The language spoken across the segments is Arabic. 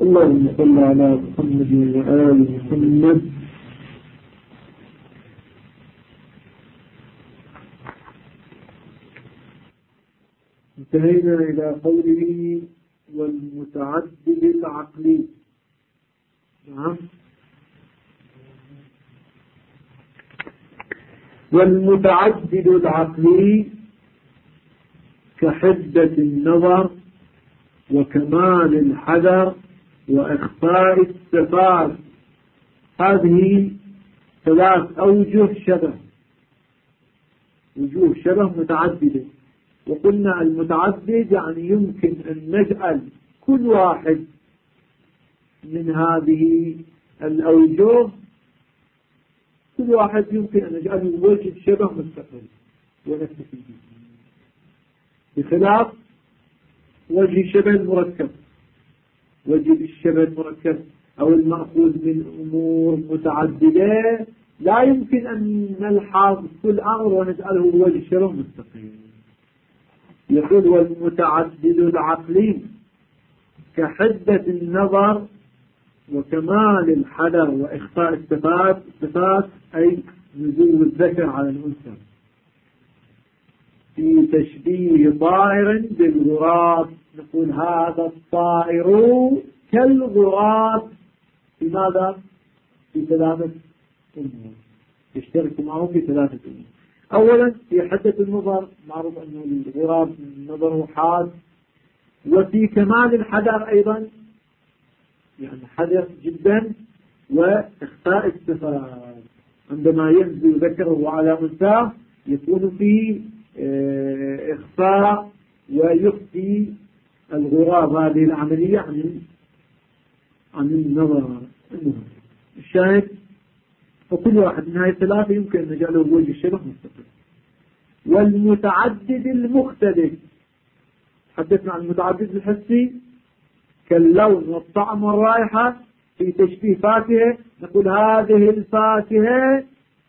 اللهم صل على محمد وآل محمد. انتهينا إلى قوله والمتعدد العقلي. نعم. والمتعدد العقلي كحدة النظر وكمال الحذر وإخفاء الصفات. هذه ثلاث أوجه شبه، وجوه شبه متعددة. وقلنا المتعدد يعني يمكن أن نجعل كل واحد من هذه الأوجه، كل واحد يمكن أن نجعله وجه شبه مستقل ونكتفي به، بخلاف وجه شبه المركب. وجه الشبه المركب أو المأخوذ من أمور متعددة لا يمكن أن نلحظ كل أمر ونجعله وجه شبه مستقيم. يقول والمتعدد العقلي كحدة النظر وكمال الحذر وإخفاء الصفات أي نزول الذكر على الأنثى، في تشبيه طائر بالغراب. نقول هذا الطائر كالغراب في ماذا؟ في ثلاثة أمور، يشترك معه في ثلاثة أمور. أولا في حدة النظر، معروف أنه الغراب نظره حاد. وفي كمال الحذر أيضا، يعني حذر جدا. وإخفاء الصفات، عندما ينزل ذكره على أنثاه يكون في إخفاء ويخفي الغراب هذه العملية عن النظر. الشاهد فكل واحد من هذه الثلاثة يمكن أن نجعله وجه الشبه مستقل. والمتعدد المختلف، حدثنا عن المتعدد الحسي كاللون والطعم والرائحة. في تشبيه فاكهة نقول هذه الفاكهة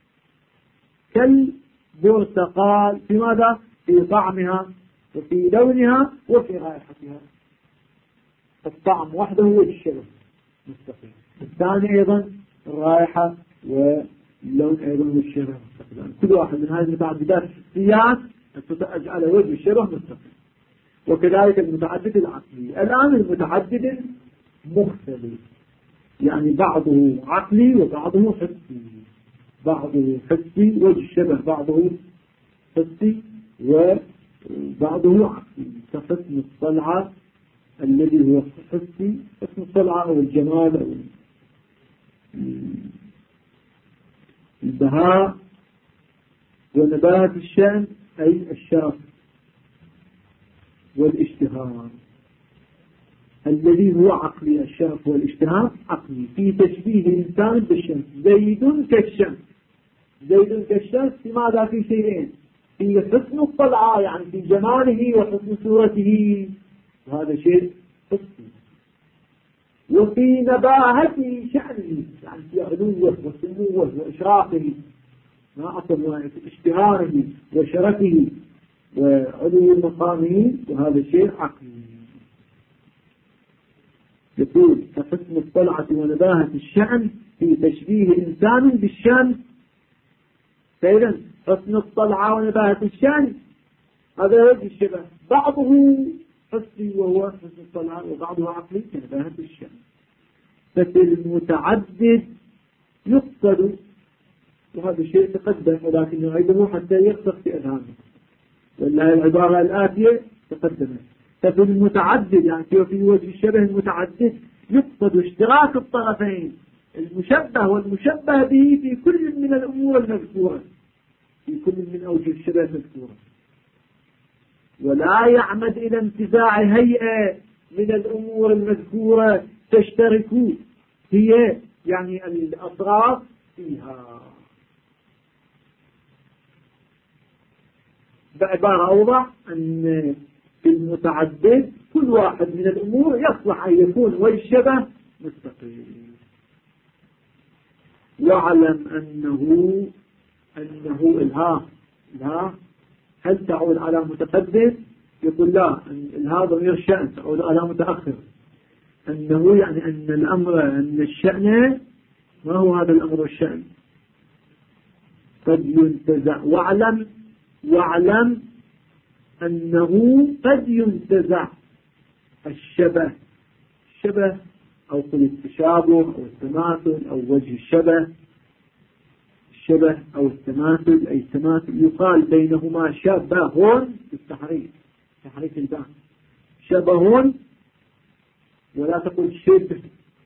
كالبرتقال في ماذا؟ في طعمها وفي لونها وفي رائحتها. الطعم وحده هو الشبه مستقيم. الثاني أيضا الرائحة واللون أيضا هو الشبه مستقيم. كل واحد من هذه المتعددات الحسيات أجعل وجه الشبه مستقيم. وكذلك المتعدد العقلي. الآن المتعدد المختلف يعني بعضه عقلي وبعضه حسي. بعضه حسي وجه الشبه، بعضه حسي وبعضه عقلي، كحسن الطلعة الذي هو حسي، حسن الطلعة أو الجمال أو البهاء. ونباهة الشأن أي الشرف والاشتهار الذي هو عقلي. الشرف والاشتهار عقلي. في تشبيه الإنسان بالشمس، زيد كالشمس. زيد كالشمس في ماذا؟ في شيئين، في حسن الطلعة يعني في جماله وحسن صورته، وهذا شيء حسن. وفي نباهة شأنه يعني في علوه وسموه وإشراقه، ما أصل اشتهاره وشرفه وعلو مقامه، وهذا شيء عقلي. يقول كحسن الطلعة ونباهة الشأن في تشبيه إنسان بالشأن. فإذا حسن الطلعة ونباهة الشأن هذا وجه الشبه، بعضه حسي وهو حسن الطلعة وبعضه عقلي كنباهة الشأن. ففي المتعدد يقصد، وهذا الشيء تقدم ولكن يعيده حتى يخصص في أذهانه، ولا العبارة الآتية تقدمت. ففي المتعدد يعني في وجه الشبه المتعدد يقصد اشتراك الطرفين، المشبه والمشبه به في كل من الأمور المذكورة، في كل من أوجه الشبه المذكورة، ولا يعمد إلى انتزاع هيئة من الأمور المذكورة تشترك هي يعني الأطراف فيها. بعبارة أوضح أن في المتعدد كل واحد من الأمور يصلح أن يكون وجه شبه مستقيم. واعلم أنه الها هل تعود على متقدم؟ يقول لا، الها ضمير شأن تعود على متأخر. أنه يعني أن الأمر أن الشأن ما هو هذا الأمر والشأن قد ينتزع. واعلم أنه قد ينتزع الشبه أو قل التشابه أو التماثل أو وجه الشبه أو التماثل أي التماثل يقال بينهما شبه في التحريك الباء شبه ولا تقل شبه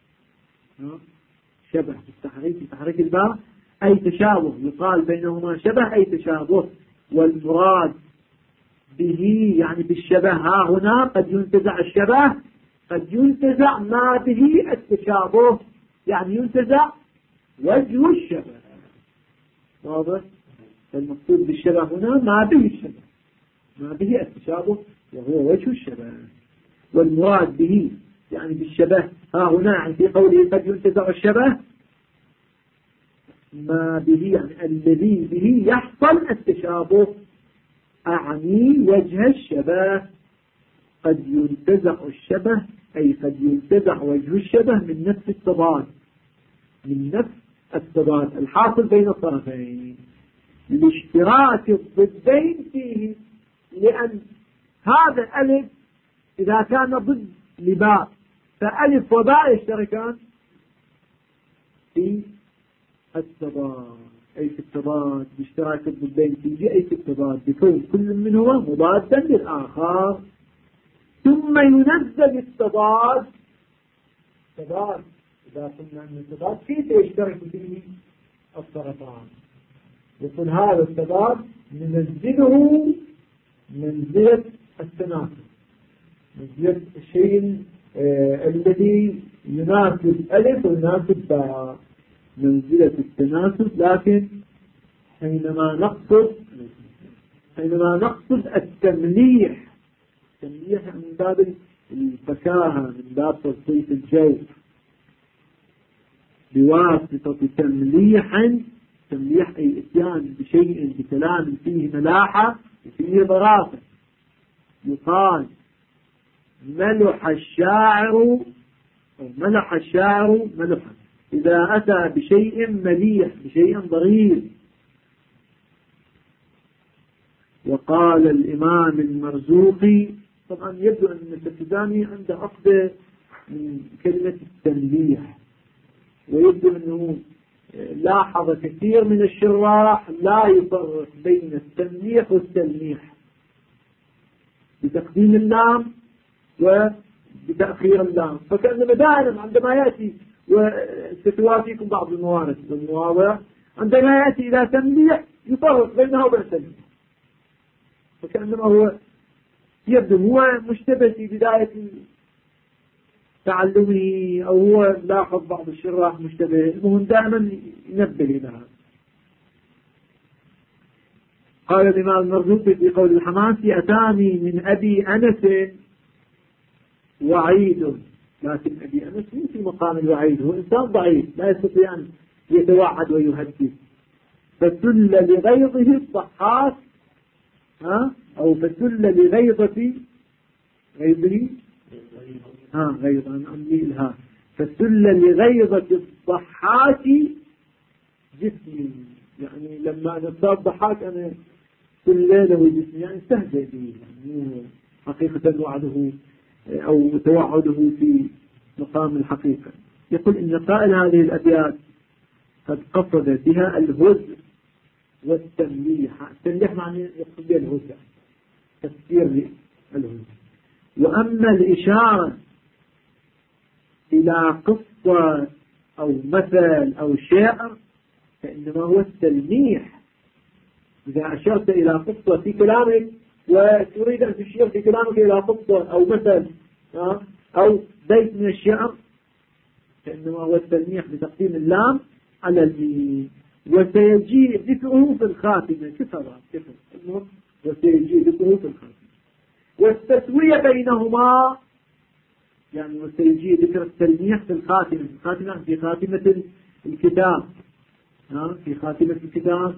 شبه في تحريك الباء أي تشابه يقال بينهما شبه أي تشابه. والمراد به يعني بالشبه ها هنا قد ينتزع الشبه قد ينتزع ما به التشابه يعني ينتزع وجه الشبه. واضح؟ المقصود بالشبه هنا ما به الشبه ما به التشابه وهو وجه الشبه. والمراد به يعني بالشبه ها هنا يعني في قوله قد ينتزع الشبه ما به يعني الذي به يحصل التشابه أعني وجه الشبه. قد ينتزع الشبه أي قد ينتزع وجه الشبه من نفس التضاد الحاصل بين الطرفين لاشتراك الضدين فيه. لأن هذا الألف إذا كان ضد لباء فألف وباء يشتركان في التضاد أي في التضاد باشتراك الضدين فيه أي في التضاد بكون كل منهما مضادا للآخر. ثم ينزل التضاد إذا قلنا أن التضاد كيف يشترك فيه الطرفان يقول هذا التضاد ننزله منزلة التناسب منزلة الشيء الذي يناسب ألف ويناسب باء منزلة التناسب. لكن حينما نقصد التمليح من باب الفكاهة من باب تلطيف الجو بواسطة تمليح أي إتيان بشيء بكلام فيه ملاحة وفيه ظرافة. يقال ملح الشاعر ملحا إذا أتى بشيء مليح بشيء ضرير. وقال الإمام المرزوقي طبعا يبدو أن التلميذ عنده قصد من كلمة التمليح ويبدو أنه لاحظ كثير من الشراح لا يفرق بين التمليح والتلميح بتقديم اللام وبتأخير اللام. فكأنما دائما عندما يأتي وستوافيكم بعض الموارد والمواضع عندما يأتي إلى تمليح يفرق بينه وبين التلميح. فكأنما هو يبدو هو مشتبه في بداية تعلمه أو هو لاحظ بعض الشراح مشتبه. المهم دائما ينبه إلى هذا. قال الإمام المرزوقي في قول الحماسي أتاني من أبي أنس وعيد. لكن أبي أنس مو في مقام الوعيد هو إنسان ضعيف لا يستطيع أن يتوعد ويهدد. فسل لغيظه الضحاك أو فسل لغيظة غيظه غيظا أملي الها فسل لغيظة الضحاك جسمي يعني لما أنا صار ضحاك أنا كل له جسمي يعني استهزئ به يعني حقيقة وعده أو توعده في مقام الحقيقة. يقول إن قائل هذه الأبيات قد قصد بها الهزء والتمليح. التمليح معنى يقصد بها الهزء تفسير الهزء. وأما الإشارة إلى قصة أو مثل أو شعر فإنما هو التلميح. إذا أشرت إلى قصة في كلامك وتريد أن تشير في كلامك إلى قصة أو مثل أو بيت من الشعر فإنما هو التلميح بتقديم اللام على الميم. وسيجيء ذكره في الخاتمة المهم وسيجيء ذكره في الخاتمة. والتسوية بينهما يعني وسيجيء ذكر التلميح في الخاتمة في خاتمة الكتاب في خاتمة الكتاب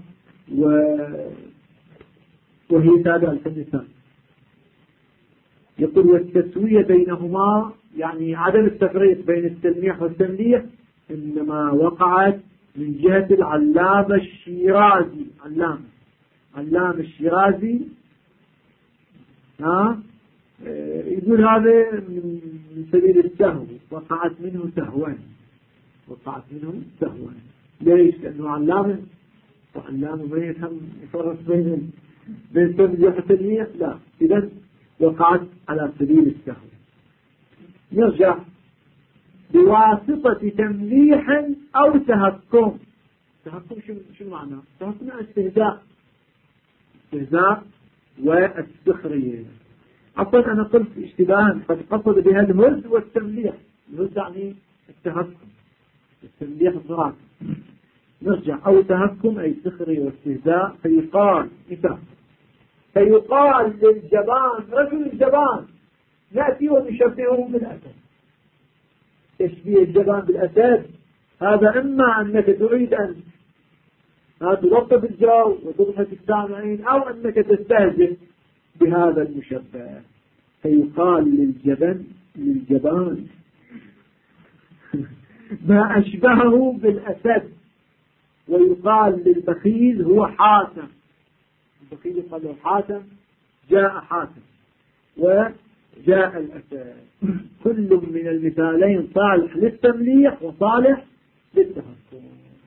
وهي تابعة النساء. يقول والتسوية بينهما يعني عدم التفريق بين التلميح والتمليح إنما وقعت من جهة العلامة الشيرازي. علامة الشيرازي يقول هذا من سبيل السهو، وقعت منه سهوا. ليش؟ لأنه علامة، وعلامة ما يفهم يفرق بين التمليح والتلميح، لا، إذن وقعت على سبيل السهو. نرجع بواسطة تمليح أو تهكم. تهكم شنو معناه؟ تهكم استهزاء والسخرية. عفوا أنا قلت اشتباها، قد قصد بها الهز والتمليح. الهز يعني التهكم، التمليح الضرات. نرجع أو تهكم أي سخرية واستهزاء. فيقال للجبان، رجل الجبان، نأتي ونشبهه بالأسد. تشبيه الجبان بالأسد هذا إما أنك تريد أن تلطف الجو وتضحك السامعين، أو أنك تستهزئ بهذا المشبه. فيقال للجبان ما أشبهه بالأسد. ويقال للبخيل هو حاتم. البخيل يقال له حاتم، جاء حاتم وجاء الأسد. كل من المثالين صالح للتمليح وصالح للتهكم.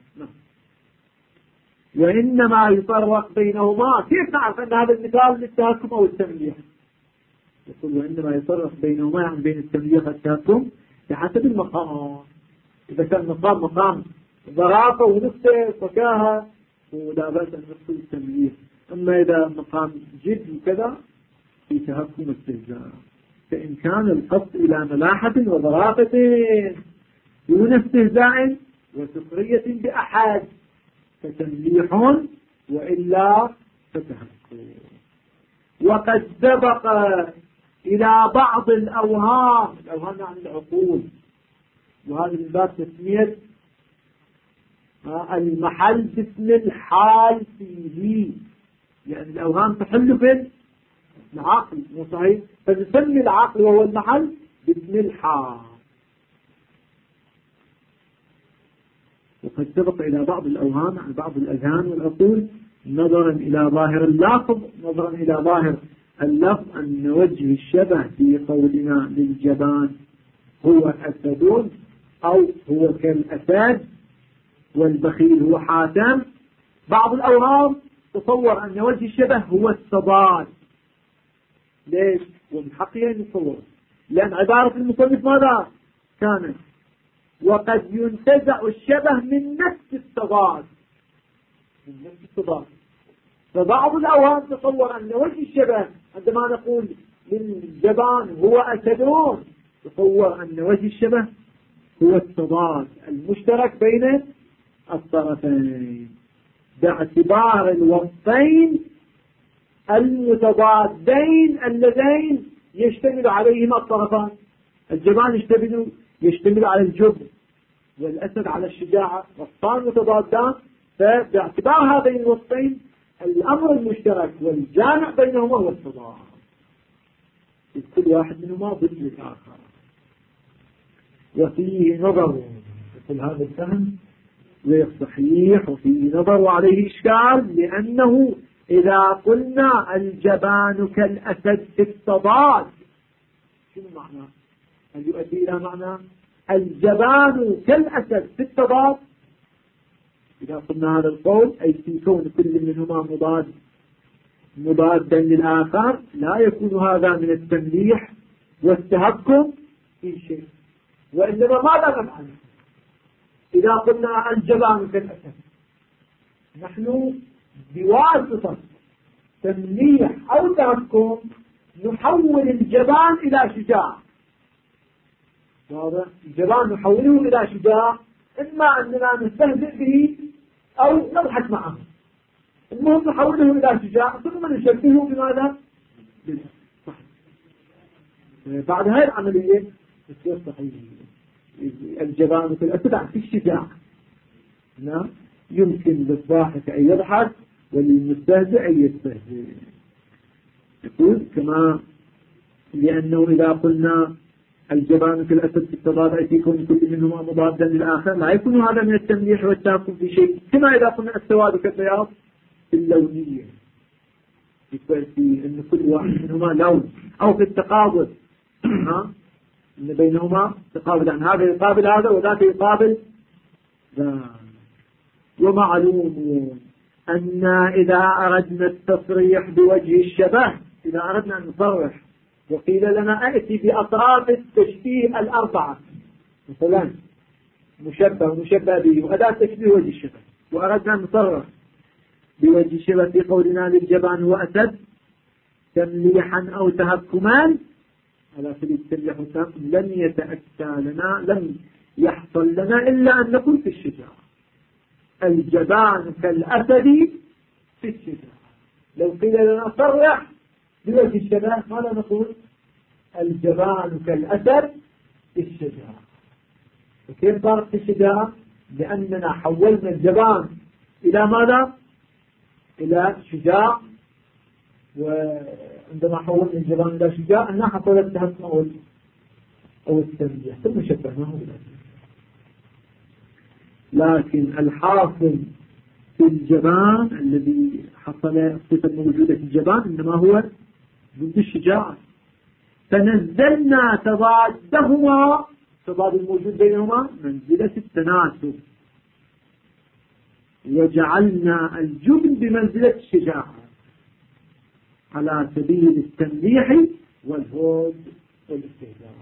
وإنما يفرق بينهما. كيف نعرف أن هذا المثال للتهكم أو التمليح؟ يقول وإنما يفرق بينهما، يعني بين التمليح والتهكم، بحسب المقام. إذا كان مقام ظرافة ونكتة فكاهة ولا بأس أن نقول التمليح. أما إذا مقام جد وكذا في تهكم واستهزاء، فإن كان القصد إلى ملاحة وظرافة دون استهزاء وسخرية بأحد فتمليح، وإلا فتهكم. وقد سبق إلى بعض الأوهام عن العقول، وهذا من باب تسمية المحل باسم الحال فيه. يعني الأوهام تحل في العقل، مو صحيح؟ فنسمي العقل وهو المحل باسم الحال. وقد سبق إلى بعض الأوهام عن بعض الأذهان والعقول نظرا إلى ظاهر اللفظ أن وجه الشبه في قولنا للجبان هو أسد أو هو كالأسد والبخيل هو حاتم. بعض الأوهام تصور أن وجه الشبه هو التضاد. ليش؟ ومن حقه أن يتصور، لأن عبارة المصنف ماذا كانت؟ وقد ينتزع الشبه من نفس التضاد. فبعض الأوهام تصور أن وجه الشبه عندما نقول للجبان هو أسدون، تصور أن وجه الشبه هو التضاد المشترك بين الطرفين، باعتبار الوصفين المتضادين اللذين يشتمل عليهما الطرفان. الجبان يشتمل على الجبن، والأسد على الشجاعة، وصفان متضادان. فباعتبار هذين الوصفين الأمر المشترك والجامع بينهما هو التضاد، كل واحد منهما ضد الآخر. وفيه نظر، يقول هذا الفهم غير صحيح وفيه نظر وعليه إشكال، لأنه إذا قلنا الجبان كالأسد في التضاد، شنو معنى؟ هل يؤدي إلى معنى الجبان كالأسد في التضاد؟ إذا قلنا هذا القول أي في كون كل منهما مضادا للآخر، لا يكون هذا من التمليح والتهكم في شيء. وإنما ماذا نفعل إذا قلنا الجبان كالأسد؟ نحن بواسطة تمليح أو تهكم نحول الجبان إلى شجاع. الجبان نحوله إلى شجاع، إما أننا نستهزئ به أو نضحك معه. المهم نحوله إلى شجاع ثم نشبهه بماذا؟ بعد هاي العملية تصير صحيحة. الجبان كالأسد في الشجاع. نعم، يمكن للضاحك أن يضحك وللمستهزئ أن يستهزئ. يقول كما لأنه إذا قلنا الجبان في الأسد في التضاد يكون كل منهما مضادا للآخر، لا يكون هذا من التمليح والتاكل في شيء، كما إذا قلنا السواد كالبياض في اللونية، في أن كل واحد منهما لون، أو في التقابل أن بينهما تقابل، يعني هذا يقابل هذا وذاك يقابل ذا. ومعلوم أن إذا أردنا التصريح بوجه الشبه، إذا أردنا أن نصرح وقيل لنا أأتي بأطراف التشبيه الأربعة، مثلا مشبه ومشبه به وأداة تشبيه وجه الشبه، وأردنا أن نصرح بوجه الشبه في قولنا للجبان هو أسد تمليحا أو تهكما، على سبيل التمليح والتهكم لن يتأتى لنا، لم يحصل لنا إلا أن نقول في الشجاعة الجبان كالأسد في الشجاعة. لو قيل لنا صرح بوجه الشبه ماذا نقول؟ الجبان كالأسد في الشجاعة. وكيف صارت في الشجاعة؟ لأننا حولنا الجبان إلى ماذا؟ إلى شجاع، وعندما حولنا الجبان إلى شجاع أنها حصل التهكم أو التمليح ثم شبهناه بالأسد. لكن الحاصل في الجبان الذي حصل الصفة الموجودة في الجبان إنما هو ضد الشجاعة، فنزلنا تضادهما، تضاد الموجود بينهما منزلة التناسب، وجعلنا الجبن بمنزلة الشجاعة على سبيل التمليح والهود والاستهزاء.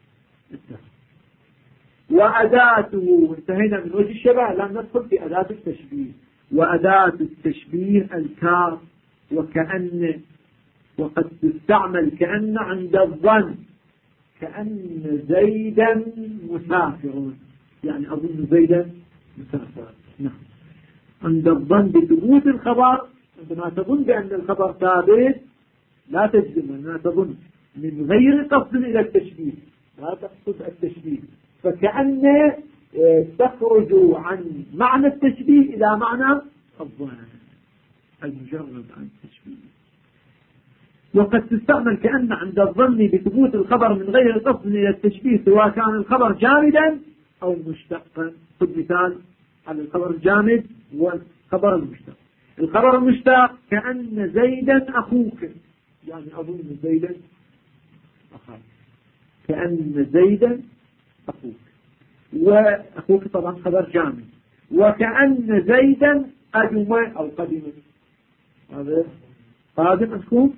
وأداته، انتهينا من وجه الشبه، لم ندخل في أداة التشبيه. وأداة التشبيه الكاف وكأن، وقد تستعمل كأن عند الظن، كأن زيدا مسافر، يعني أظن زيدا مسافر. نعم، عند الظن بثبوت الخبر، عندما تظن بأن الخبر ثابت لا تجزم، عندما تظن من غير قصد إلى التشبيه، لا تقصد التشبيه، فكأن تخرج عن معنى التشبيه إلى معنى الظن المجرد عن التشبيه. وقد تستعمل كأن عند الظن بثبوت الخبر من غير قصد إلى التشبيه، سواء كان الخبر جامدا أو مشتقا. خذ مثال على الخبر الجامد والخبر المشتق. الخبر المشتق كأن زيدا أخوك، يعني أظن زيدا أخاك، كأن زيدا أخوك، وأخوك طبعا خبر جامد. وكأن زيدا أدم أو قدم، هذا قادم أخوك،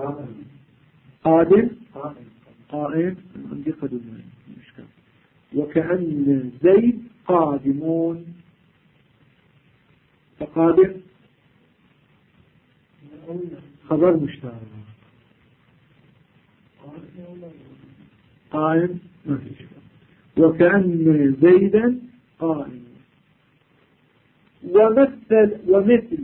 قادم قائم، عندي قدم مشكلة. وكأن زيد قادمون، فقادم خبر مشتق، قائم ما في شيء. وكأن زيدا قائم. ومثل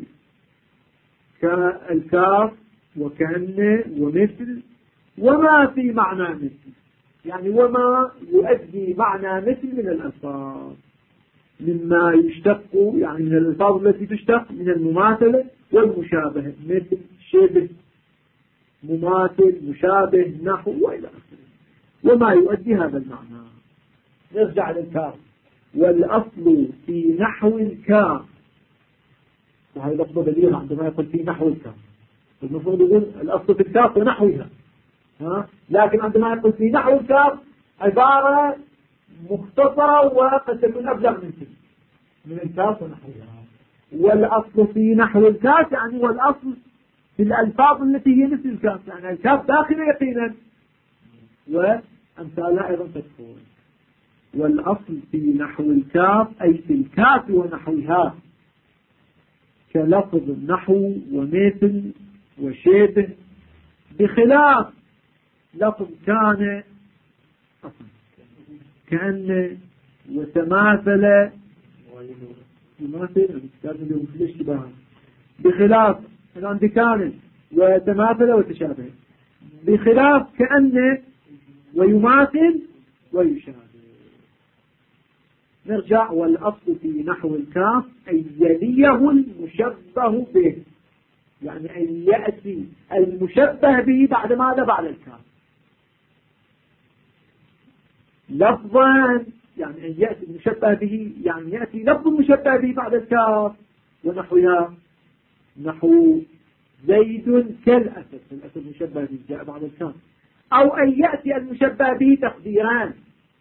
كالكاف وكأن ومثل وما في معنى مثل، يعني وما يؤدي معنى مثل من الألفاظ مما يشتق، يعني من الألفاظ التي تشتق من المماثلة والمشابهة، مثل شبه مماثل مشابه نحو وإلى آخره، وما يؤدي هذا المعنى. نرجع للكاف. والأصل في نحو الكاف، وهذا لفظ بليغ عندما يقول في نحو الكاف، المفروض يقول الأصل في الكاف ونحوها، لكن عندما يقول في نحو الكاف عبارة مختصرة وقد تكون أبلغ من الكاف ونحوها. والأصل في نحو الكاف يعني والأصل في الألفاظ التي هي مثل الكاف، يعني الكاف داخل يقينا وأمثالها أيضا تدخل. والأصل في نحو الكاف أي في الكاف ونحوها، كلفظ نحو ومثل وشبه، بخلاف لفظ كان كأن وتماثل يماثل بخلاف عندي كان وتماثل وتشابه، بخلاف كأن ويماثل ويشابه. نرجع. والأصل في نحو الكاف أن يليه المشبه به، يعني أن يأتي المشبه به بعد ماذا؟ بعد الكاف. لفظا يعني أن يأتي المشبه به، يعني يأتي لفظ المشبه به بعد الكاف ونحوها، نحو زيد كالأسد، الأسد مشبه به جاء بعد الكاف. أو أن يأتي المشبه به تقديران،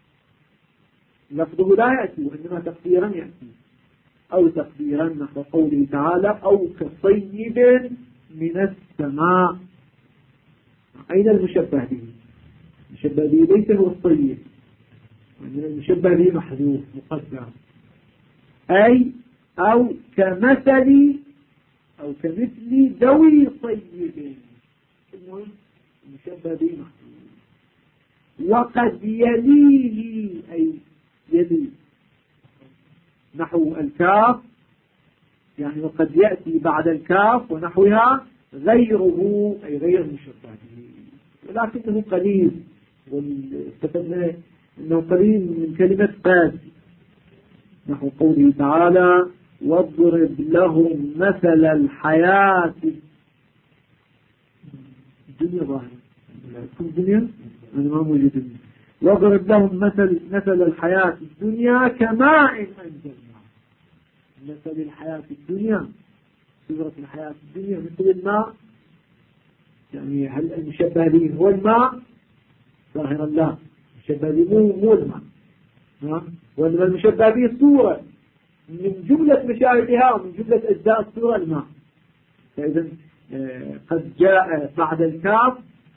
لفظه لا يأتي وإنما تقديرا يأتي، أو تقديرا نحو قوله تعالى أو كصيب من السماء. أين المشبه به؟ المشبه به ليس هو الصيب، وإنما المشبه به محذوف مقدر. أي أو كمثل أو كمثل ذوي صيب، المشبه به محذوف. وقد يليه أي يلي نحو الكاف، يعني وقد يأتي بعد الكاف ونحوها غيره أي غير المشبه به، ولكنه قليل، واستفدنا أنه قليل من كلمة قاد، نحو قوله تعالى واضرب لهم مثل الحياة الدنيا ظاهرة الدنيا أنا ما موجود. واضرب لهم مثل الحياة الدنيا كماء أنزلناه. مثل الحياة الدنيا، صورة الحياة الدنيا مثل الماء، يعني هل المشبه به هو الماء؟ ظاهرا لا، المشبه به مو الماء، وإنما المشبه به صورة من جملة مشابهها ومن جملة أجزاء الصورة الماء. فإذا قد جاء بعد الكاف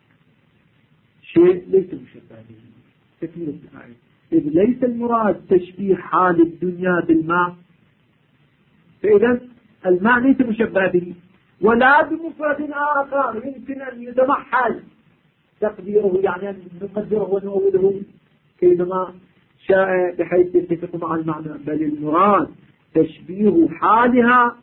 شيء ليس مشبه به. تكملة الآية إذ ليس المراد تشبيه حال الدنيا بالماء، فإذا الماء ليس مشبه به، ولا بمفرد آخر يمكن أن يتمحل تقديره، يعني أن نقدره ونؤوله كيفما شاء بحيث يتفق مع المعنى، بل المراد تشبيه حالها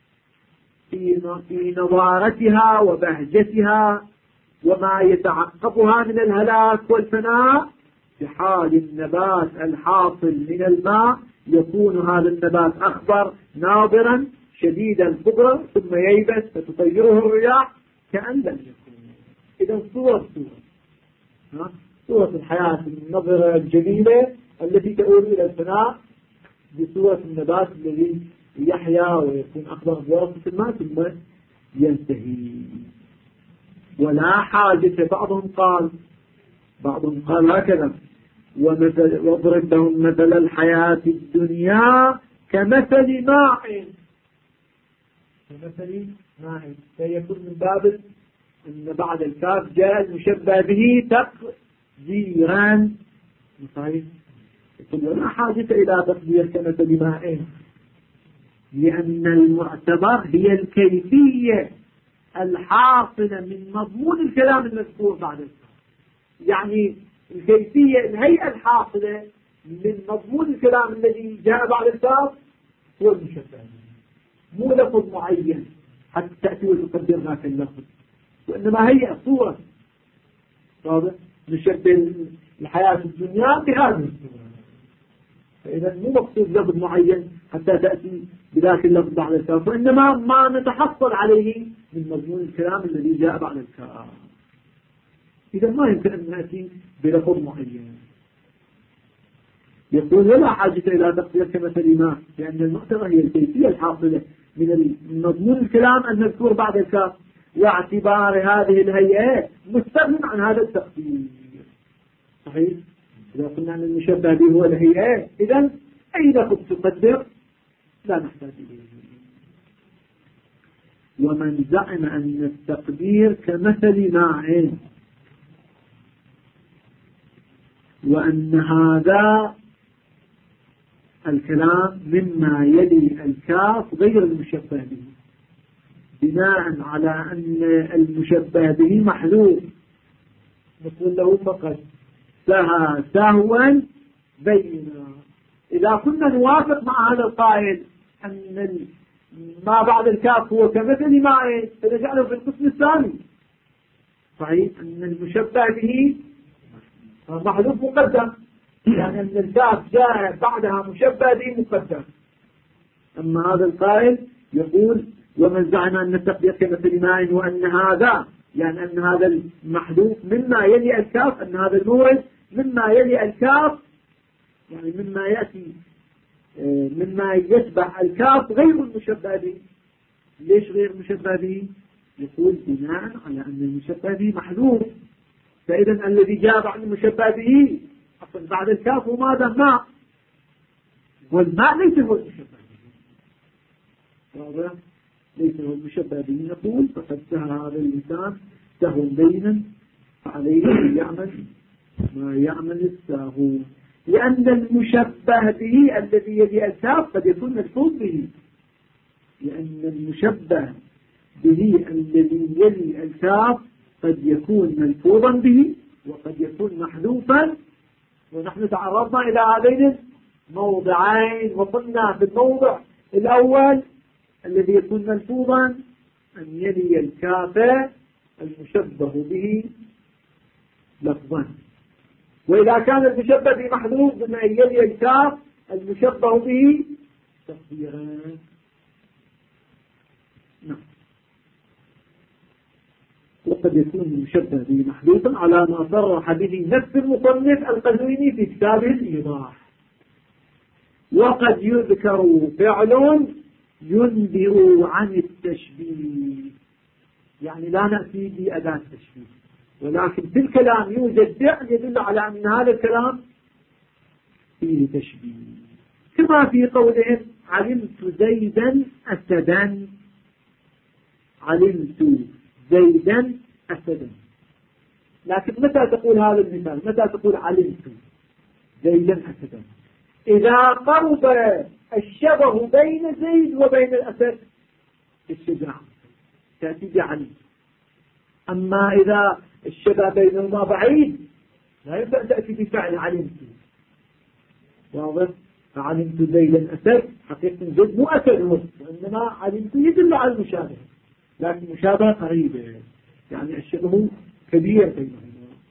في نضارتها وبهجتها وما يتعقبها من الهلاك والفناء بحال النبات الحاصل من الماء. يكون هذا النبات أخضر ناضرا شديد الخضرة ثم ييبس فتطيره الرياح كأن لم يكن. إذا صورة الحياة النظرة الجميلة التي تؤول إلى الفناء بصورة النبات الذي يحيا ويكون أخضر بواسطة الماء ثم ينتهي. ولا حاجة. بعضهم قال هكذا واضرب لهم مثل الحياة الدنيا كمثل ماء، فيكون من باب أن بعد الكاف جاء المشبه به تقديرا صحيح. يقول ولا حاجة إلى تقدير كمثل ماء، لأن المعتبر هي الكيفية الحاصلة من مضمون الكلام المذكور بعد الكاف، يعني الكيفية الهيئة الحاصلة من مضمون الكلام الذي جاء بعد الكاف هو المشبه، مو لفظ معين حتى تأتي وتقدر ذاك اللفظ، وإنما هي صورة واضح نشبه الحياة الدنيا بهذه الصورة. فإذا مو مقصود لفظ معين حتى تأتي بذاك اللفظ بعد الكاف، وإنما ما نتحصل عليه من مضمون الكلام الذي جاء بعد الكاف. إذا ما يمكن أن نأتي بلفظ معين. يقول ولا حاجة إلى تقدير كمثل ما، لأن المعتبر هي الكيفية الحاصلة من مضمون الكلام المذكور بعد الكاف، واعتبار هذه الهيئة مستغن عن هذا التقدير. صحيح؟ إذا قلنا أن المشبه به هو الهيئة، إذا أي لفظ تقدر لا نحتاج إليه. ومن زعم أن التقدير كمثل ماء وأن هذا الكلام مما يلي الكاف غير المشبه به، بناء على أن المشبه به محذوف، نقول له فقط سهى سهوا بينا. إذا كنا نوافق مع هذا القائل أن ما بعد الكاف هو كمثل ماء فنجعله في القسم الثاني. صحيح أن المشبه به محذوف مقدم، يعني أن الكاف جاء بعدها مشبه به مقدم. أما هذا القائل يقول ومن زعم أن التقدير كمثل ماء وأن هذا، يعني أن هذا المحذوف مما يلي الكاف، أن هذا المورد مما يلي الكاف، يعني مما يأتي مما يتبع الكاف غير المشبه به. ليش غير المشبه به؟ يقول بناء على أن المشبه به محذوف، فإذا الذي جاء بعد المشبه به أصلا بعد الكاف وماذا؟ ماء، والماء ليس هو المشبه به. واضح؟ ليس هو المشبه به. نقول فقد سهى هذا الإنسان سهوا بينا فعليه أن يعمل ما يعمل الساهو، لأن المشبه به الذي يلي الكاف قد يكون ملفوظ به، لأن المشبه به الذي يلي الكاف قد يكون ملفوظا به وقد يكون محذوفا، ونحن تعرضنا إلى هذين الموضعين وقلنا في الموضع الأول الذي يكون ملفوظا أن يلي الكاف المشبه به لفظا، وإذا كان المشبه به محذوف بما يلي الكاف المشبه به تقديرا. نعم. وقد يكون المشبه به محذوفا على ما صرح به نفس المصنف القزويني في كتابه الإيضاح. وقد يذكر فعل ينبئ عن التشبيه، يعني لا نأتي بأداة التشبيه، ولكن في الكلام يوجد فعل يدل على أن هذا الكلام فيه تشبيه، كما في قولهم علمت زيدا أسدا. علمت زيدا أسدا، لكن متى تقول هذا المثال؟ متى تقول علمت زيدا أسدا؟ إذا قرب الشبه بين زيد وبين الأسد في الشجرة تأتي بعلمت. أما إذا الشبه بينهما بعيد لا ينفع تأتي بفعل علمت. واضح؟ فعلمت زيدا أسد، حقيقة زيد مو أسد هو، وإنما علمت يدل على المشابه، لكن مشابهة قريبة، يعني الشبه كبير بينهما.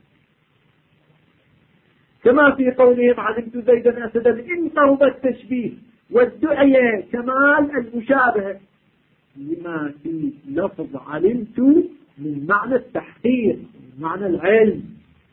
كما في قولهم علمت زيدا أسدا إن قرب التشبيه، والدعية كمال المشابهة لما في لفظ علمت من معنى التحقيق، من معنى العلم.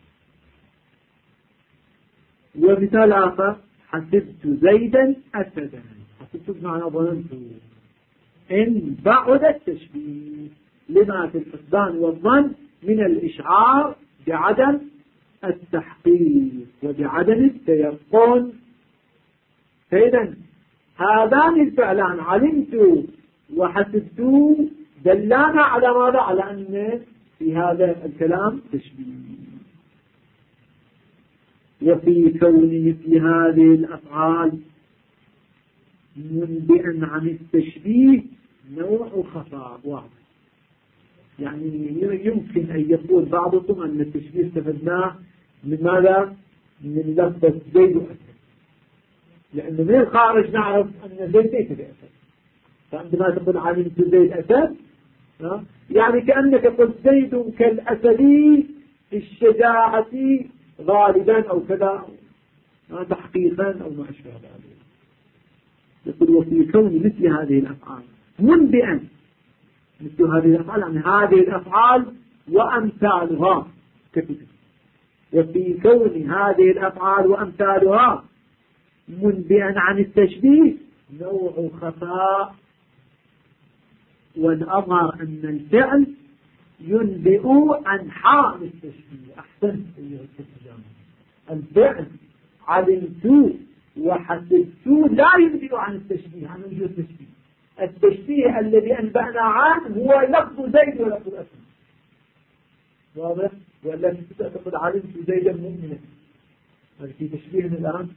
ومثال آخر حسبت زيدا أسدا، حسبت بمعنى ظننت، إن بعد التشبيه لما في الحسبان والظن من الإشعار بعدم التحقيق وبعدم التيقن. فإذا هذان الفعلان علمت وحسبت دلانا على ماذا؟ على أن في هذا الكلام تشبيه. وفي كون مثل هذه الأفعال منبئا عن التشبيه نوع خطأ واضح، يعني يمكن أن يقول بعضكم أن التشبيه استفدناه من ماذا؟ من لفظة زيد وأسد، لأنه من الخارج نعرف أن زيد ليس بأسد، فعندما تقول علمت زيد أسد يعني كأنك قلت زيد كالأسد في الشجاعة غالبا أو كذا تحقيقا أو ما أشبه ذلك. يقول وفي كون مثل هذه الأفعال منبئا، مثل هذه الأفعال يعني هذه الأفعال وأمثالها كتب، وفي كون هذه الأفعال وأمثالها منبئا عن التشبيه نوع خفاء، والأظهر أن الفعل ينبئ عن حال التشبيه. أحسنت أيها الكتاب، الفعل علمت وحسبت لا ينبئ عن التشبيه، عن وجود التشبيه. التشبيه الذي أنبأنا عنه هو لفظ زيد ولفظ أسد، واضح؟ ولا تقول علمت زيدا مؤمنا، هل في تشبيه الآن؟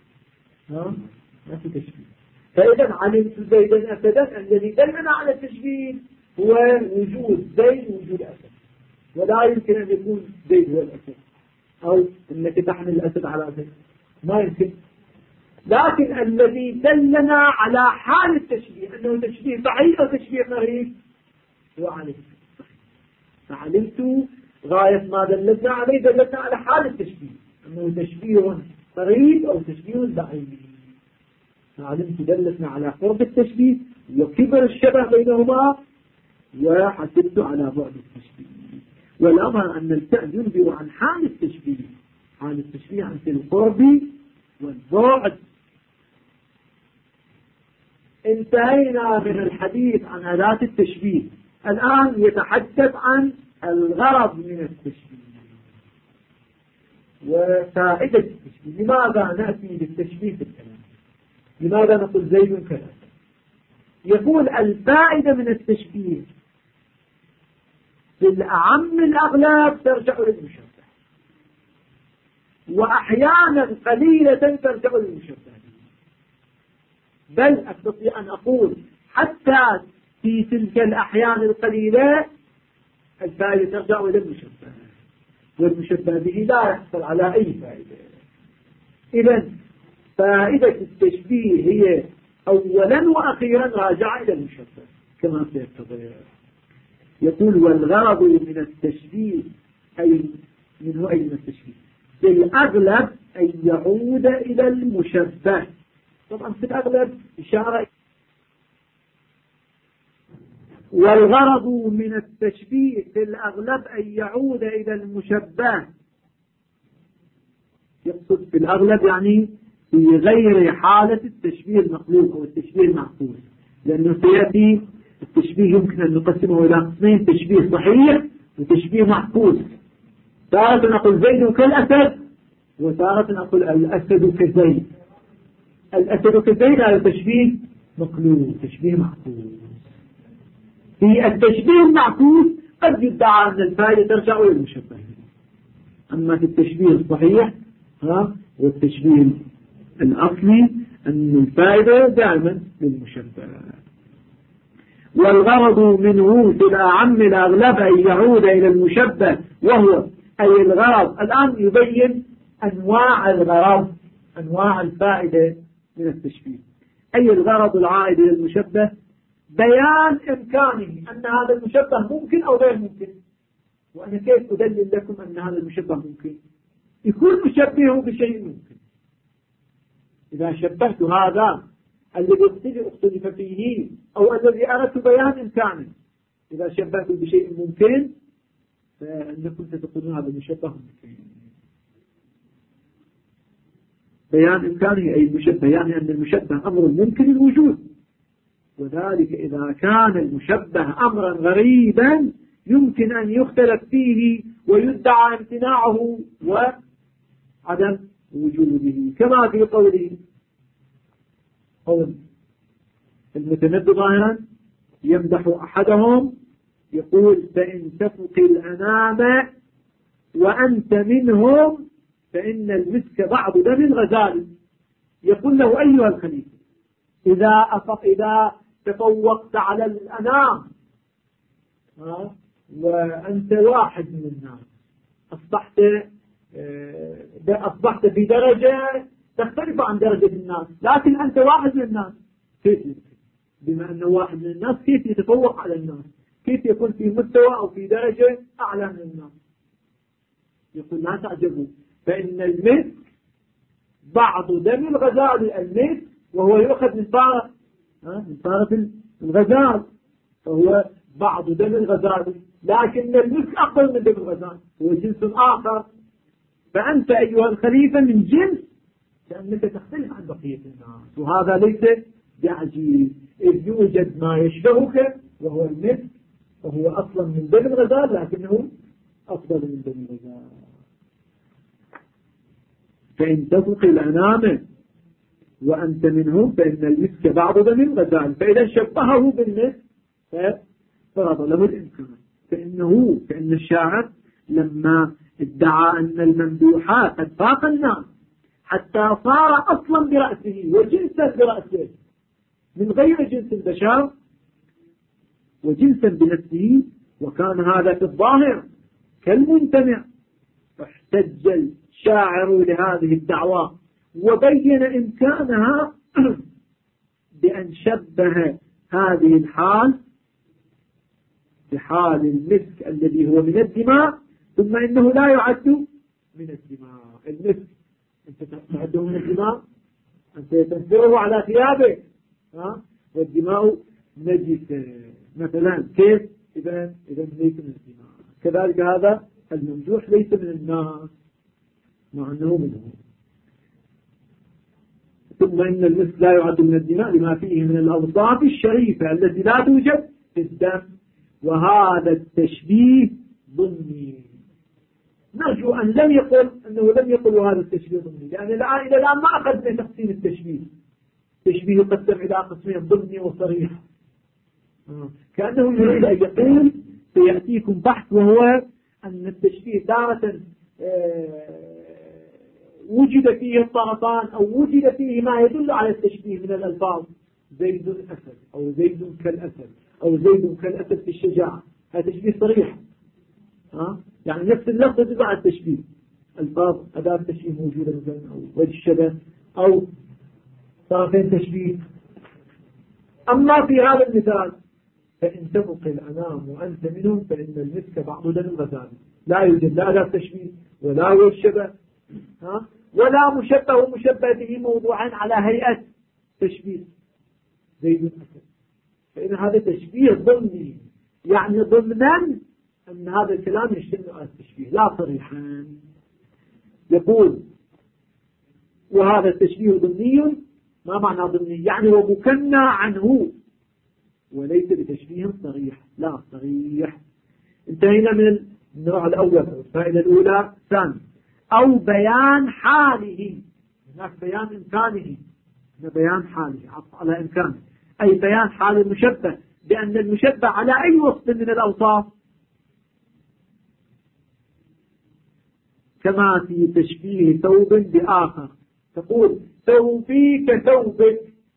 ما في تشبيه. فإذا علمت زيدا أسدا الذي دلنا على التشبيه هو وجود زيد ووجود أسد، ولا يمكن أن يكون زيد هو الأسد أو أنك تحمل الأسد على أسد، ما يمكن. لكن الذي دلنا على حال التشبيه أنه تشبيه بعيد أو تشبيه قريب هو علمت. فعلمت غاية ما دلتنا عليه دلتنا على حال التشبيه أنه تشبيه قريب أو تشبيه بعيد. علمت دلتنا على قرب التشبيه وكبر الشبه بينهما، وحسبت على بعد التشبيه. والأمر أن الفعل ينبئ عن حال التشبيه، حال التشبيه عن القرب والبعد. انتهينا من الحديث عن أداة التشبيه، الآن يتحدث عن الغرض من التشبيه وفائدة التشبيه. لماذا نأتي بالتشبيه في الكلام؟ لماذا نقول زيد كذا؟ يقول الفائدة من التشبيه في الأعم الأغلب ترجع للمشبه، وأحيانا قليلة ترجع للمشبه، بل أستطيع أن أقول حتى في تلك الأحيان القليلة الفائدة ترجع إلى المشبه، والمشبه به لا يحصل على أي فائدة. إذن فائدة التشبيه هي أولا وأخيرا راجعة إلى المشبه كما سيتضح. يقول والغرض من التشبيه أي من التشبيه في الأغلب أن يعود إلى المشبه. طبعا في الأغلب إشارة. والغرض من التشبيه في الأغلب أن يعود إلى المشبه، يقصد في الأغلب يعني في غير حالة التشبيه المخلوق أو التشبيه المعقول، لأنه سيأتي التشبيه يمكن أن نقسمه إلى قسمين: تشبيه صحيح وتشبيه معقول. تارة نقول زيد كالأسد، وتارة نقول الأسد كزيد. الأسد كزيد هذا تشبيه مقلوب، تشبيه معقول. في التشبيه المعقول قد يدعى أن الفائدة ترجع إلى المشبه، أما في التشبيه الصحيح والتشبيه الأصلي أن الفائدة دائما للمشبه. والغرض منه في الأعم الأغلب أن يعود إلى المشبه، وهو أي الغرض. الآن يبين أنواع الغرض، أنواع الفائدة من التشبيه. أي الغرض العائد إلى المشبه بيان إمكانه أن هذا المشبه ممكن أو غير ممكن. وأنا كيف أدلل لكم أن هذا المشبه ممكن؟ يكون مشبهه بشيء ممكن. إذا شبهت هذا الذي اختلف فيه أو الذي أردت بيان إمكانه، إذا شبهت بشيء ممكن فأنكم ستقولون هذا المشبه ممكن. بيان إمكانه أي المشبه، يعني أن المشبه أمر ممكن الوجود، وذلك إذا كان المشبه أمرا غريبا يمكن أن يختلف فيه ويدعى امتناعه وعدم وجوده، كما في قوله قول المتنبي ظاهرا يمدح أحدهم يقول: فإن تفق الأنام وأنت منهم فإن المسك بعض دم الغزال. يقول له: أيها الخليفة، إذا تفوقت على الأنام وأنت واحد من الناس، أصبحت في درجة تختلف عن درجة الناس، لكن أنت واحد من الناس، كيف يمكن؟ بما أنه واحد من الناس كيف يتفوق على الناس؟ كيف يكون في مستوى أو في درجة أعلى من الناس؟ يقول: لا تعجبوا، فإن المسك بعض دم الغزال. المسك وهو يؤخذ من فارة الغزال، فهو بعض دم الغزال، لكن المسك أفضل من دم الغزال، هو جنس آخر. فأنت أيها الخليفة من جنس لأنك تختلف عن بقية الناس، وهذا ليس بعجيب، إذ يوجد ما يشبهك وهو المسك، وهو أصلا من دم الغزال لكنه أفضل من دم الغزال. فإن تفق الأنام وأنت منهم فإن المسك بعض دم الغزال. فإذا شبهه بالمسك فرض له الإمكان. فإن الشاعر لما ادعى أن الممدوحات قد فاق الناس حتى صار أصلا برأسه وجنسا برأسه من غير جنس البشر وجنسا بنفسه، وكان هذا في الظاهر كالمنتمع. احتج الشاعر لهذه الدعوة وبين إمكانها بأن شبه هذه الحال بحال المسك الذي هو من الدماء، ثم إنه لا يعد من الدماء. المسك أنت تعده من الدماء، أنت تنثره على ثيابك، والدماء نجسة مثلا، كيف؟ إذا ليس من الدماء. كذلك هذا الممدوح ليس من الناس. مع أنه منه. ثم إن المسك لا يعد من الدماء لما فيه من الأوصاف الشريفة التي لا توجد في الدم، وهذا التشبيه ضمني. نرجو أن لم يقل هذا التشبيه ضمني، لأن إلى الآن ما أخذنا تقسيم التشبيه. التشبيه يقسم إلى قسمين: ضمني وصريح. كأنه يريد أن يقول سيأتيكم بحث، وهو أن التشبيه تارة وجد فيه الطرفان أو وجد فيه ما يدل على التشبيه من الألفاظ: زيد أسد، أو زيد كالأسد، أو زيد كالأسد في الشجاعة. هذا تشبيه صريح، يعني نفس اللفظ يدل على التشبيه. ألفاظ أداة تشبيه موجودة مثلا، أو وجه الشبه، أو طرفين تشبيه. أما في هذا المثال فإن تبق الأنام وأنت منهم فإن المسك بعض الغزال، لا يوجد لا أداة تشبيه ولا وجه شبه، ولا مشبه ومشبه به موضوعا على هيئة تشبيه زيد أسد. فإن هذا تشبيه ضمني، يعني ضمنا أن هذا الكلام يشتمل على التشبيه لا صريحا. يقول: وهذا التشبيه ضمني. ما معنى ضمني؟ يعني ومكنى عنه، وليس بتشبيه صريح، لا صريح. انتهينا من النوع الأول، الفائدة الأولى. ثاني: أو بيان حاله. هناك بيان إمكانه، بيان حاله عطف على إمكانه، أي بيان حال المشبه بأن المشبه على أي وصف من الأوصاف، كما في تشبيه ثوب بآخر. تقول: ثوبي كثوبك،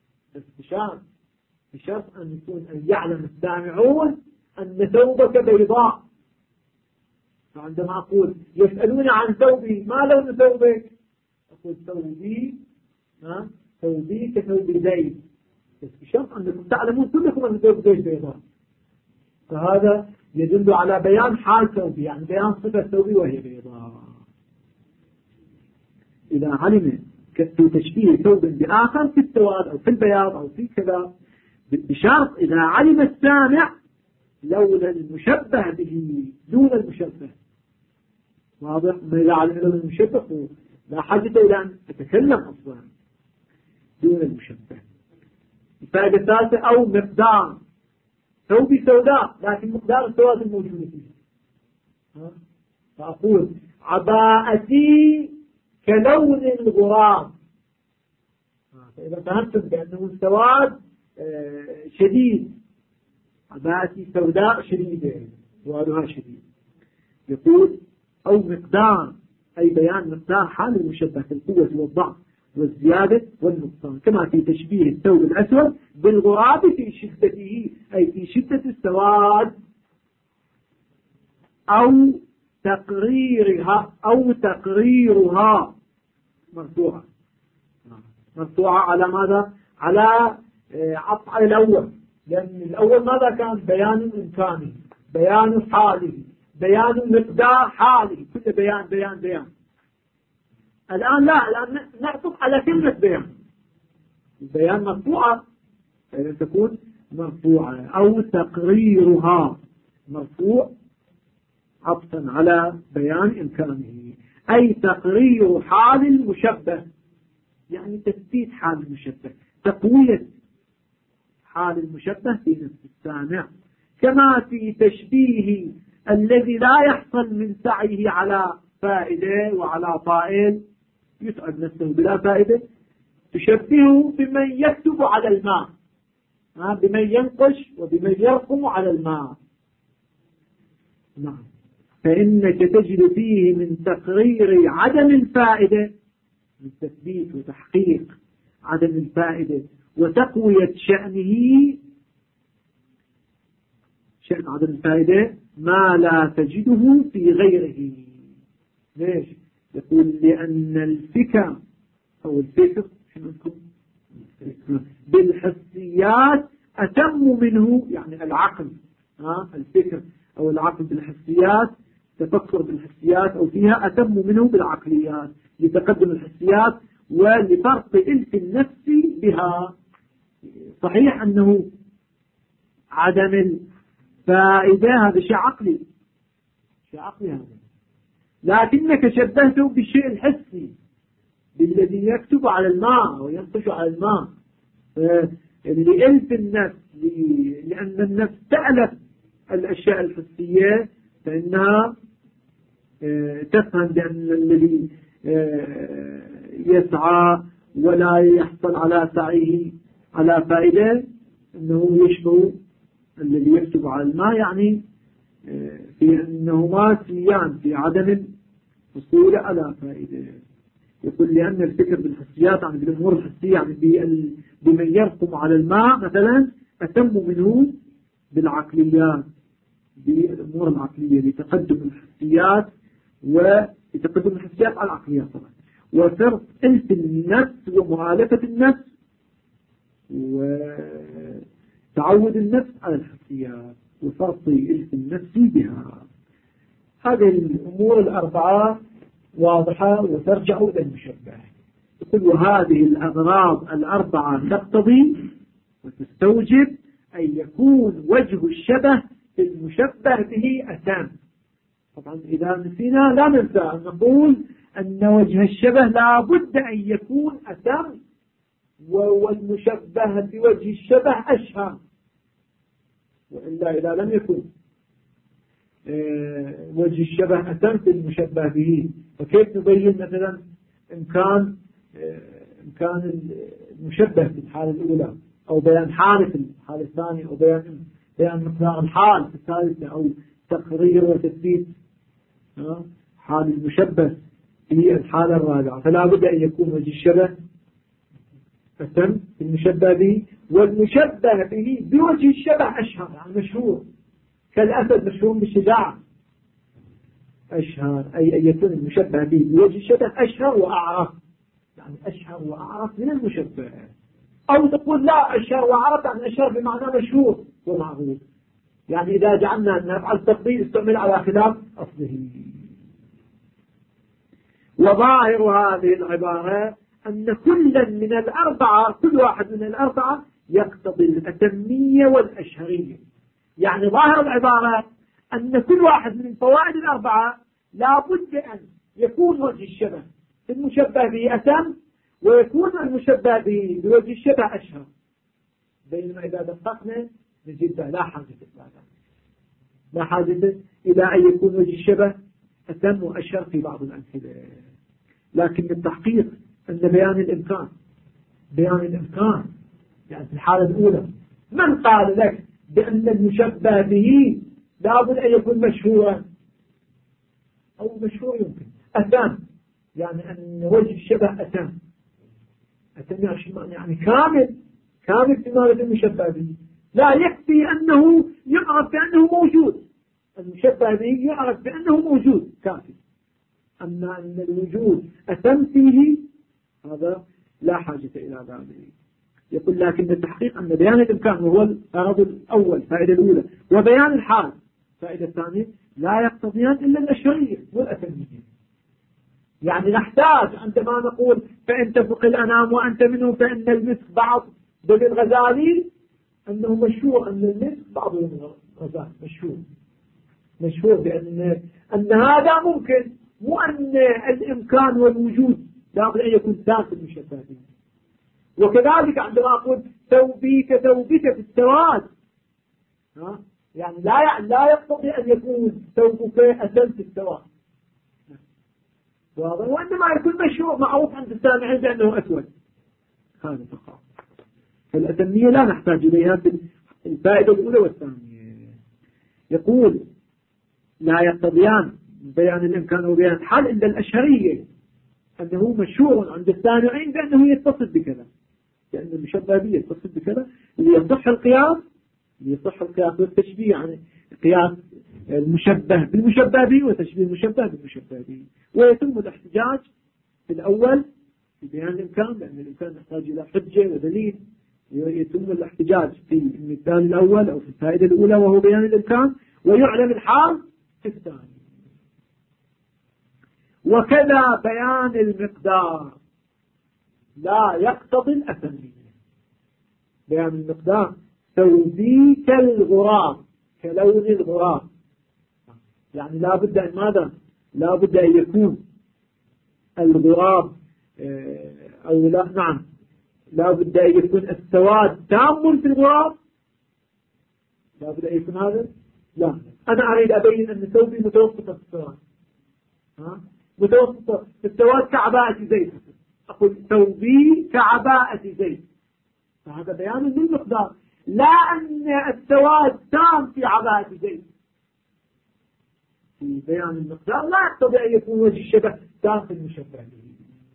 بشرط أن يعلم السامعون أن ثوبك بيضاء. فعندما أقول: يسألون عن ثوبي، ما لون ثوبك؟ أقول: ثوبي كثوب زيد، بس بشرط أنكم تعلمون كلكم أن ثوب زيد بيضاء. فهذا يدل على بيان حال ثوبي، يعني بيان صفة ثوبي وهي بيضاء. إذا علم في تشبيه ثوب بآخر في السواد أو في البياض أو في كذا، بشرط إذا علم السامع لولا المشبه به دون المشبه. واضح؟ ما إذا علم لولا المشبه لا حاجة إلى أن تتكلم أصلا دون المشبه. الفائدة الثالثة: أو مقدار. ثوبي سوداء لكن مقدار السواد الموجود فيه. فأقول: عباءتي كلون الغراب. فإذا فهمتم بأنه السواد شديد، عباءتي سوداء شديدة، سوادها شديد. يقول: أو مقدار، أي بيان مقدار حال المشبه في القوة والضعف والزيادة والنقصان، كما في تشبيه الثوب الأسود بالغراب في شدته، أي في شدة السواد. أو تقريرها مرفوعة على ماذا؟ على عطف على الأول، لأن الأول ماذا كان؟ بيان إمكانه، بيان حاله، بيان مقدار حاله، كل بيان. الآن لا، الآن نعطف على كلمة بيان. البيان مرفوعة، فإذا تكون مرفوعة. أو تقريرها، مرفوع عطفا على بيان إمكانه، أي تقرير حال المشبه، يعني تثبيت حال المشبه، تقوية حال المشبه في نفس السامع، كما في تشبيه الذي لا يحصل من سعيه على فائدة وعلى طائل، يتعب نفسه بلا فائدة، تشبهه بمن يكتب على الماء، بمن ينقش وبمن يرقم على الماء. نعم. فإنك تجد فيه من تقرير عدم الفائدة، من تثبيت وتحقيق عدم الفائدة وتقوية شأنه، شأن عدم الفائدة، ما لا تجده في غيره. ليش؟ يقول: لأن الفكر أو الفكر بالحسيات أتم منه، يعني العقل، الفكر أو العقل بالحسيات، تفكر بالحسيات أو فيها أتم منه بالعقليات، لتقدم الحسيات ولفرق إلف النفس بها. صحيح أنه عدم الفائدة هذا شيء عقلي، هذا، لكنك شبهته بالشيء الحسي، بالذي يكتب على الماء وينقش على الماء. لألف النفس، لأن النفس تألف الأشياء الحسية، فإنها تفهم بأن الذي يسعى ولا يحصل على سعيه على فائدة أنه يشبه الذي يكتب على الماء، يعني في أنهما سيان في عدم الحصول على فائدة. يقول لأن الفكر بالحسيات، يعني بالأمور الحسية، يعني بمن يرقم على الماء مثلا، أتم منه بالعقليات، بالأمور العقلية، لتقدم الحسيات وتقدم الحسيات على العقليات طبعا، وفرق ألف النفس ومؤالفة النفس وتعود النفس على الحسيات وفرق ألف النفس بها. هذه الأمور الأربعة واضحة وترجع إلى المشبه. يقول وهذه الأغراض الأربعة تقتضي وتستوجب أن يكون وجه الشبه المشبه به أتم. طبعا إذا نسينا لا ننسى أن نقول أن وجه الشبه لا بد أن يكون أتم، والمشبه بوجه الشبه أشهر، وإلا إذا لم يكن وجه الشبه أتم في المشبه به، فكيف نبين مثلا إمكان المشبه في الحالة الأولى، أو بيان حال في الحالة الثانية، أو بيان مقدار الحال في الثالثة، أو تقرير وتثبيت حال المشبه في الحالة الرابعة. فلا بد أن يكون وجه الشبه أتم في المشبه به، والمشبه به بوجه الشبه أشهر، يعني مشهور، كالأسد مشهور بالشجاعة، أشهر أي أن يكون المشبه به بوجه الشبه أشهر وأعرف، يعني أشهر وأعرف من المشبه. أو تقول لا، أشهر وأعرف يعني أشهر بمعنى مشهور ومعروف، يعني إذا جعلنا نفعل تفضيل استعمل على خلاف أصله. وظاهر هذه العبارة أن كل من الأربعة، كل واحد من الأربعة يقتضي الأتمية والأشهرية. يعني ظاهر العبارة أن كل واحد من الفوائد الأربعة لا بد أن يكون وجه الشبه المشبه به أتم، ويكون المشبه به بوجه الشبه أشهر. بينما إذا دققنا نجد لا حاجة إلى أن يكون وجه الشبه أتم وأشهر في بعض الأمثلة. لكن التحقيق أن بيان الإمكان يعني في الحالة الأولى، من قال لك بأن المشبه به لابد أن يكون مشهورا أو مشهور يمكن أتم، يعني أن وجه الشبه أتم يعني كامل في مالة المشبه به. لا يكفي أنه يعرف بأنه موجود، المشبه به يعرف بأنه موجود كافي، أما أن الوجود أتم فيه هذا لا حاجة إلى ذلك. يقول لكن التحقيق أن بيان الإمكان وهو الغرض الأول، فائدة الأولى، وبيان الحال فائدة الثانية، لا يقتضيان إلا الأشهرية والأتمية. يعني نحتاج عندما نقول فإن تفق الأنام وأنت منه فإن المسك بعض بن الغزالي، أنه مشهور أن المسك بعض من الغزالي مشهور بأن هذا ممكن، مو أن الإمكان والوجود لابد أن يكون ثابت مشبه به. وكذلك عندما أقول ثوبك في السواد، يعني لا يقتضي أن يكون ثوبك أتم في السواد، وإنما يكون مشهور معروف عند السامعين بأنه أسود. هذا فقط. فالأتمية لا نحتاج إليها في الفائدة الأولى والثانية. يقول لا يقتضيان بيان الإمكان وبيان الحال إلا الأشهرية، أنه مشهور عند السامعين بأنه يتصل بكذا، لأن المشبه به يتصل بكذا ليصح القياس والتشبيه، يعني قياس المشبه بالمشبه به وتشبيه المشبه بالمشبه به. ويتم الاحتجاج في الأول في بيان الإمكان، لأن الإمكان يحتاج إلى حجة ودليل، يتم الاحتجاج في المثال الأول أو في الفائدة الأولى وهو بيان الإمكان، ويعلم الحال في الثاني. وكذا بيان المقدار لا يقتضي الأتمية. بيان المقدار توثيق الغراب كلون الغراب، يعني لا بد أن ماذا لا بد أن يكون الغراب أو لا، نعم، لا بد أن يكون السواد تام في الغراب، لا بد أن يكون هذا. لا، أنا أريد أبين أن ثوبي متوسط السواد، متوسط السواد كعباءة زيت، أقول ثوبي كعباءة زيت، فهذا بيان للمقدار، لا أن السواد تام في عباءة زيت. في بيان المقدار لا يقتضي أن يكون وجه الشبه تام في المشبه به.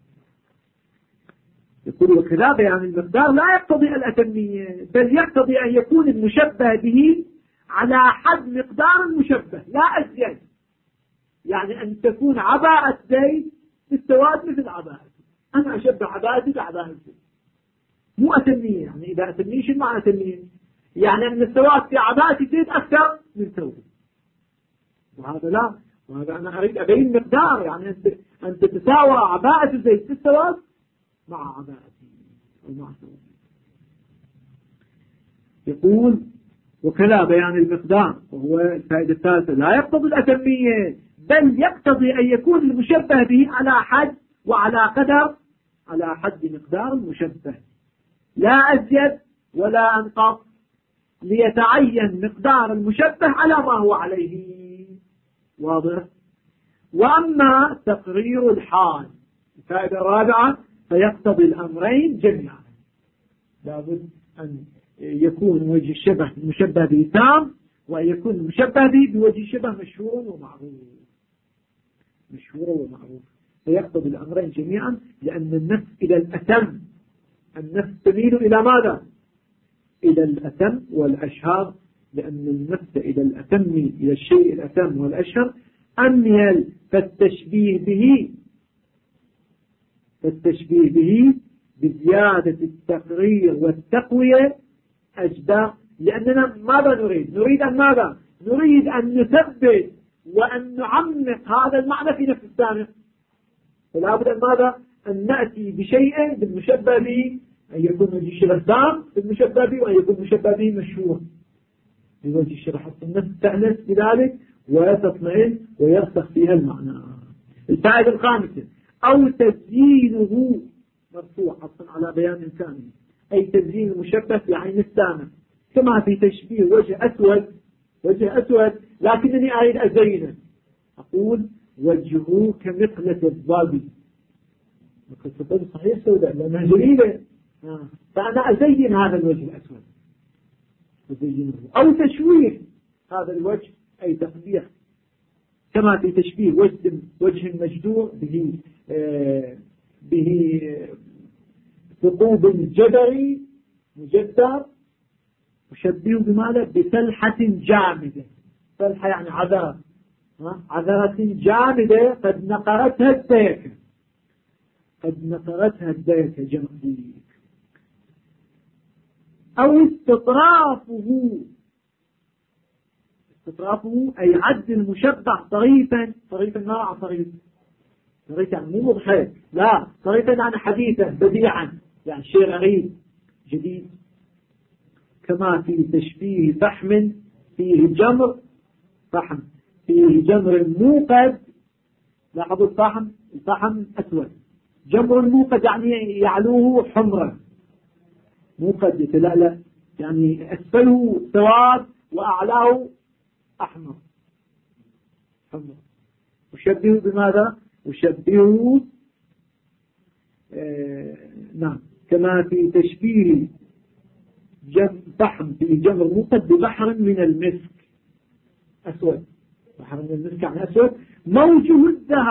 يقول وكذا بيان المقدار لا يقتضي الأتمية، بل يقتضي أن يكون المشبه به على حد مقدار المشبه لا أزيد، يعني أن تكون عباءة زيت بالسواد مثل عباءة، أنا أشبه عباءتي بعباءة زيت، مو أتمية. يعني إذا أتمية شو معنى أتمية؟ يعني أن السواد في عباءتي زيت أكثر من ثوبي، وهذا لا، وهذا أنا أريد أبين مقدار، يعني أن تتساوى عباءة زيت في السواد مع عباءتي أو مع ثوبي. يقول وكذا بيان المقدار، وهو الفائدة الثالثة، لا يقتضي الأتمية، بل يقتضي أن يكون المشبه به على حد وعلى قدر، على حد مقدار المشبه لا أزيد ولا أنقص، ليتعين مقدار المشبه على ما هو عليه. واضح؟ وأما تقرير الحال، الفائدة الرابعة، فيقتضي الأمرين جميعا، لابد أن يكون وجه الشبه المشبه به تام، وأن يكون المشبه به بوجه الشبه مشهور ومعروف، مشهور ومعروف، فيقتضي الأمرين جميعا، لأن النفس إلى الأتم، النفس تميل إلى ماذا؟ إلى الأتم والأشهر، لأن النفس إلى الأتم، إلى الشيء الأتم والأشهر أميل، فالتشبيه به بزيادة التقرير والتقوية أجدى، لأننا ماذا نريد؟ نريد أن ماذا؟ نريد أن نثبت وأن نعمق هذا المعنى في نفس السامع، فلا بد أن ماذا؟ أن نأتي بشيء بالمشبه به، أن يكون وجه الشبه تام بالمشبه به، وأن يكون المشبه به مشهور بوجه الشبه، حتى النفس تأنس بذلك وتطمئن ويرسخ فيها المعنى. الفائدة الخامسة، أو تزيينه مرفوع حصل على بيان إمكانه، أي تزيين المشبه في عين السامع، كما في تشبيه وجه أسود لكنني أريد أزينه، أقول وجهه كمقلة الضبي، مقلة الضبي صحيح سوداء لأنها جليلة، فأنا أزين هذا الوجه الأسود، أزينه. أو تشويه هذا الوجه، أي تقبيح، كما في تشبيه وجه مجدور به ثقوب الجدري مجدر، مشبه بماذا؟ بسلحة جامدة، سلحة يعني عذرة جامدة قد نقرتها الديكة، أو استطرافه أي عد المشبه طريفا ما طريف يعني مو مضحك، لا، طريفا يعني حديثا بديعا، يعني شيء غريب جديد، كما في تشبيه فحم فيه جمر موقد. لاحظوا الفحم أسود، جمر موقد يعني يعلوه حمرا، موقد يتلألأ، يعني أسفله سواد وأعلاه أحمر حمر. وشبهه بماذا؟ وشبهه نعم، كما في تشبيه فحم في جمر موقد ببحر من المسك أسود، بحر من المسك يعني أسود، موجه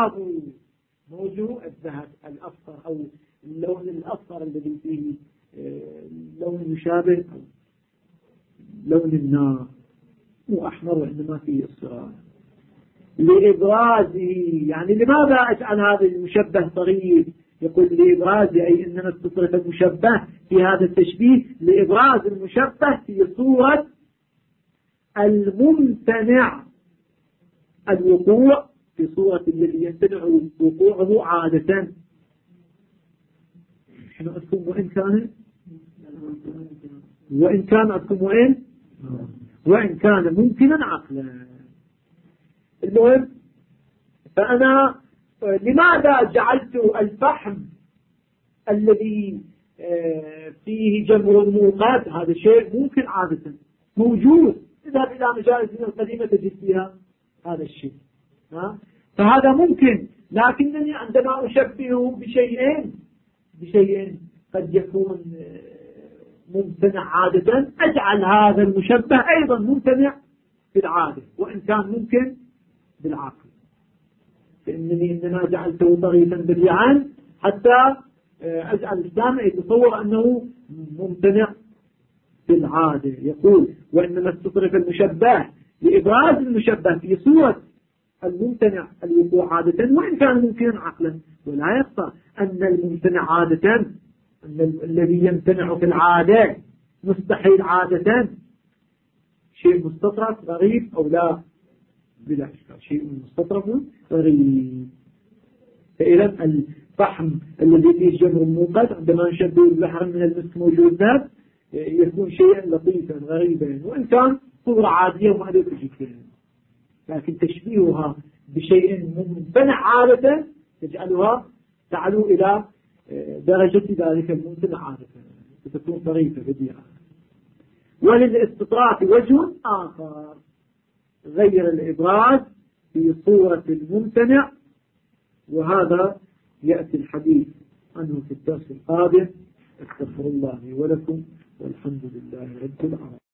الذهب الأصفر، أو اللون الأصفر الذي فيه لون يشابه أو لون النار، مو أحمر وإنما فيه إصفرار، لإبرازه. يعني لماذا أجعل هذا المشبه طريف؟ يقول لإبرازه، أي أننا نستصرف المشبه في هذا التشبيه لإبراز المشبه في صورة الممتنع الوقوع، في صورة الذي يمتنع وقوعه عادة. شنو أذكم وإن كان أذكم وإن كان ممكنا عقلا. المهم فأنا لماذا جعلت الفحم الذي فيه جمر موقد؟ هذا شيء ممكن عادة موجود، اذهب إلى مجالسنا القديمة تجد فيها هذا الشيء. فهذا ممكن، لكنني عندما أشبهه بشيء قد يكون ممتنع عادة، أجعل هذا المشبه أيضا ممتنع في العادة وإن كان ممكن بالعقل، فإنني إنما جعلته طريقا بديعا حتى أجعل السامع يتصور أنه ممتنع بالعادة. يقول وإنما استطرف المشبه لإبراز المشبه في صورة الممتنع الوقوع عادة وإن كان ممكنا عقلا، ولا يخفى أن الممتنع عادة، أن الذي يمتنع في العادة مستحيل عادة شيء مستطرف غريب أو لا، بلا إشكال شيء مستطرف غريب. فإذا الفحم الذي فيه جمر موقد عندما نشبه البحر من المسك موجود ذات يكون شيئا لطيفا غريبا وإن كان صورة عادية ومألوفة جدا، لكن تشبيهها بشيء ممتنع عادة تجعلها تعلو إلى درجة ذلك الممتنع عادة، فتكون طريفة بديعة. وللاستطراف وجه آخر غير الإبراز في صورة الممتنع، وهذا يأتي الحديث عنه في الدرس القادم. استغفر الله لي ولكم والحمد لله رب العالمين.